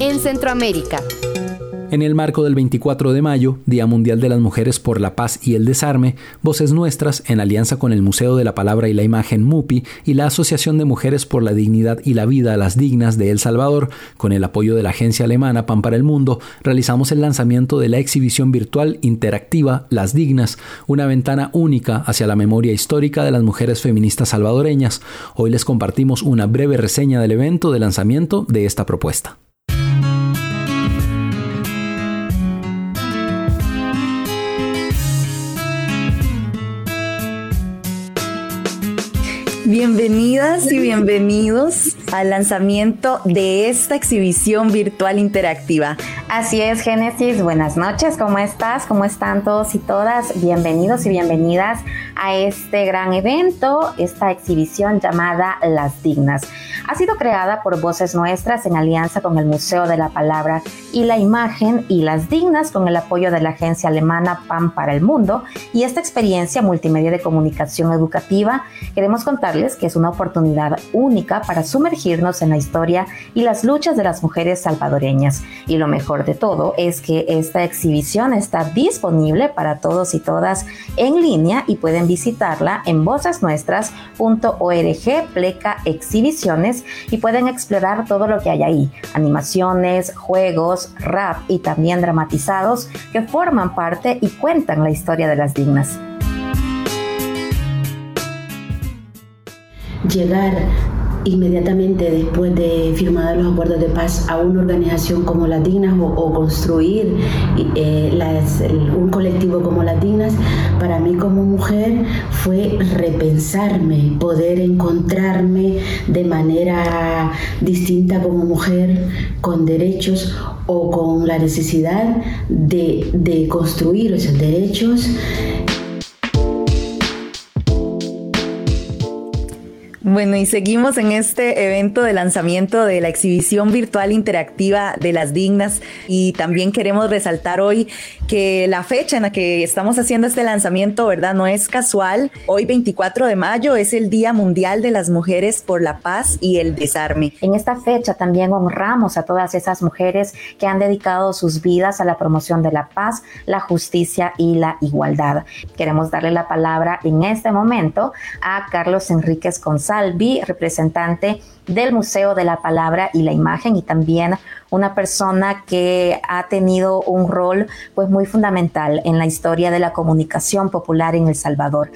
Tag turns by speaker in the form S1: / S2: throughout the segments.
S1: en Centroamérica.
S2: En el marco del 24 de mayo, Día Mundial de las Mujeres por la Paz y el Desarme, Voces Nuestras, en alianza con el Museo de la Palabra y la Imagen MUPI y la Asociación de Mujeres por la Dignidad y la Vida Las Dignas de El Salvador, con el apoyo de la agencia alemana Pan para el Mundo, realizamos el lanzamiento de la exhibición virtual interactiva Las Dignas, una ventana única hacia la memoria histórica de las mujeres feministas salvadoreñas. Hoy les compartimos una breve reseña del evento de lanzamiento de esta propuesta.
S3: Bienvenidas y bienvenidos al lanzamiento de esta exhibición virtual interactiva.
S4: Así es, Génesis, buenas noches, ¿cómo estás? ¿Cómo están todos y todas? Bienvenidos y bienvenidas a este gran evento, esta exhibición llamada Las Dignas. Ha sido creada por Voces Nuestras en alianza con el Museo de la Palabra y la Imagen y Las Dignas con el apoyo de la agencia alemana Pan para el Mundo, y esta experiencia multimedia de comunicación educativa queremos contarles que es una oportunidad única para sumergirnos en la historia y las luchas de las mujeres salvadoreñas. Y lo mejor de todo es que esta exhibición está disponible para todos y todas en línea y pueden visitarla en vocesnuestras.org/exhibiciones y pueden explorar todo lo que hay ahí: animaciones, juegos, rap y también dramatizados que forman parte y cuentan la historia de las dignas.
S5: Llegar inmediatamente después de firmar los acuerdos de paz a una organización como Las Dignas o construir un colectivo como Las Dignas, para mí como mujer fue repensarme, poder encontrarme de manera distinta como mujer, con derechos o con la necesidad de construir esos derechos.
S3: Bueno, y seguimos en este evento de lanzamiento de la exhibición virtual interactiva de Las Dignas, y también queremos resaltar hoy que la fecha en la que estamos haciendo este lanzamiento, ¿verdad?, no es casual. Hoy, 24 de mayo, es el Día Mundial de las Mujeres por la Paz y el Desarme.
S4: En esta fecha también honramos a todas esas mujeres que han dedicado sus vidas a la promoción de la paz, la justicia y la igualdad. Queremos darle la palabra en este momento a Carlos Enríquez González, representante del Museo de la Palabra y la Imagen, y también una persona que ha tenido un rol pues muy fundamental en la historia de la comunicación popular en El Salvador.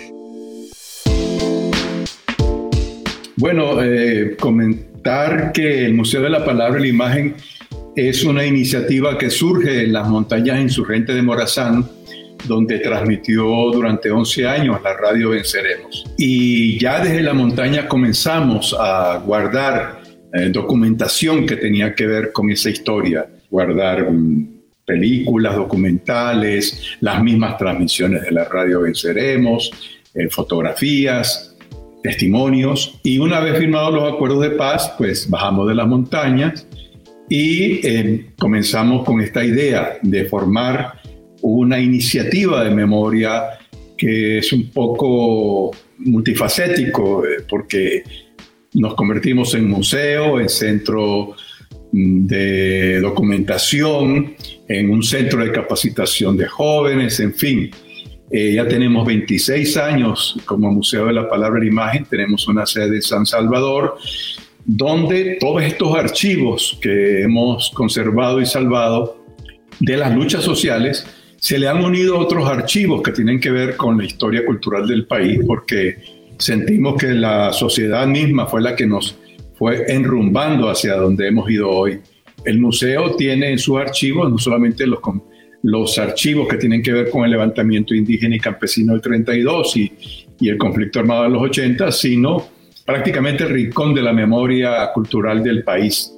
S6: Bueno, comentar que el Museo de la Palabra y la Imagen es una iniciativa que surge en las montañas insurgentes de Morazán, donde transmitió durante 11 años la radio Venceremos. Y ya desde la montaña comenzamos a guardar documentación que tenía que ver con esa historia, guardar películas, documentales, las mismas transmisiones de la radio Venceremos, fotografías, testimonios. Y una vez firmados los acuerdos de paz, pues bajamos de las montañas y comenzamos con esta idea de formar una iniciativa de memoria que es un poco multifacético, porque nos convertimos en museo, en centro de documentación, en un centro de capacitación de jóvenes, en fin. Ya tenemos 26 años como Museo de la Palabra y la Imagen, tenemos una sede en San Salvador, donde todos estos archivos que hemos conservado y salvado de las luchas sociales se le han unido otros archivos que tienen que ver con la historia cultural del país, porque sentimos que la sociedad misma fue la que nos fue enrumbando hacia donde hemos ido hoy. El museo tiene en sus archivos no solamente los archivos que tienen que ver con el levantamiento indígena y campesino del 32 y el conflicto armado de los 80, sino prácticamente el rincón de la memoria cultural del país.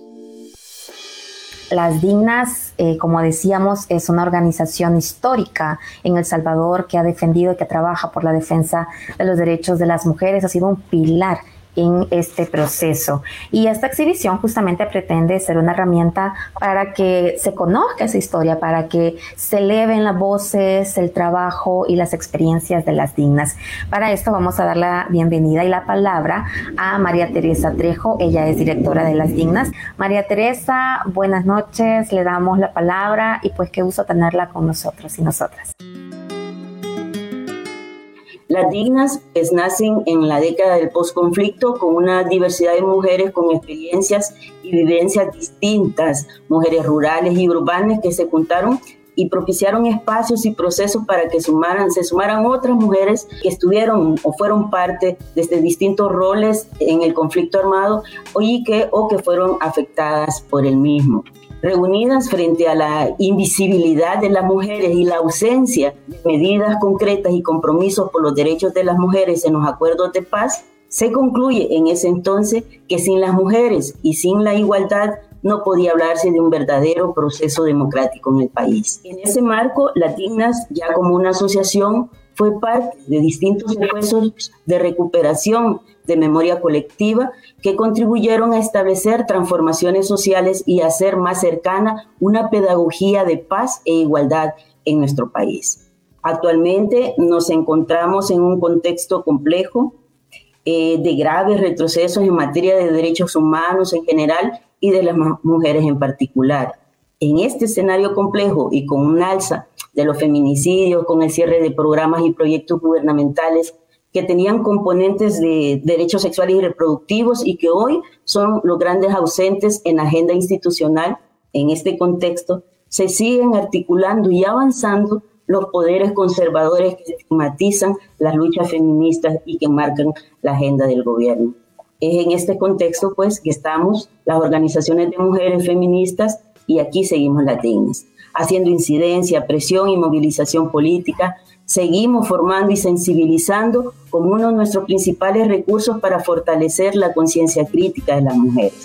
S4: Las Dignas, como decíamos, es una organización histórica en El Salvador que ha defendido y que trabaja por la defensa de los derechos de las mujeres. Ha sido un pilar en este proceso. Y esta exhibición justamente pretende ser una herramienta para que se conozca esa historia, para que se eleven las voces, el trabajo y las experiencias de las dignas. Para esto vamos a dar la bienvenida y la palabra a María Teresa Trejo. Ella es directora de Las Dignas. María Teresa, buenas noches, le damos la palabra y pues qué gusto tenerla con nosotros y nosotras.
S1: Las Dignas nacen en la década del posconflicto con una diversidad de mujeres con experiencias y vivencias distintas, mujeres rurales y urbanas que se juntaron y propiciaron espacios y procesos para que se sumaran otras mujeres que estuvieron o fueron parte de distintos roles en el conflicto armado o que fueron afectadas por el mismo. Reunidas frente a la invisibilidad de las mujeres y la ausencia de medidas concretas y compromisos por los derechos de las mujeres en los acuerdos de paz, se concluye en ese entonces que sin las mujeres y sin la igualdad no podía hablarse de un verdadero proceso democrático en el país. En ese marco, Las Dignas, ya como una asociación, fue parte de distintos esfuerzos de recuperación de memoria colectiva que contribuyeron a establecer transformaciones sociales y a hacer más cercana una pedagogía de paz e igualdad en nuestro país. Actualmente nos encontramos en un contexto complejo de graves retrocesos en materia de derechos humanos en general y de las mujeres en particular. En este escenario complejo y con un alza de los feminicidios, con el cierre de programas y proyectos gubernamentales que tenían componentes de derechos sexuales y reproductivos y que hoy son los grandes ausentes en la agenda institucional, en este contexto se siguen articulando y avanzando los poderes conservadores que estigmatizan las luchas feministas y que marcan la agenda del gobierno. Es en este contexto, pues, que estamos las organizaciones de mujeres feministas y aquí seguimos Las Dignas, haciendo incidencia, presión y movilización política. Seguimos formando y sensibilizando como uno de nuestros principales recursos para fortalecer la conciencia crítica de las mujeres.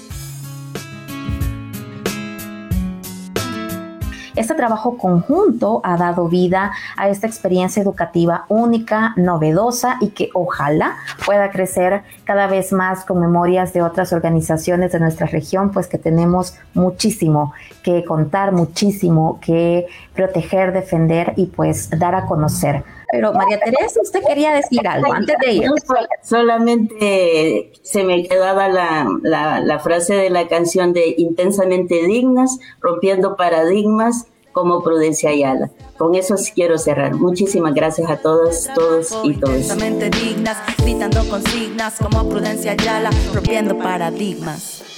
S4: Este trabajo conjunto ha dado vida a esta experiencia educativa única, novedosa y que ojalá pueda crecer cada vez más con memorias de otras organizaciones de nuestra región, pues que tenemos muchísimo que contar, muchísimo que proteger, defender y pues dar a conocer. Pero María Teresa, usted quería decir algo antes de ir.
S1: Solamente se me quedaba la frase de la canción de Intensamente Dignas, rompiendo paradigmas como Prudencia Ayala. Con eso quiero cerrar. Muchísimas gracias a todos y todos.
S7: Intensamente dignas, gritando consignas como Prudencia Ayala, rompiendo paradigmas.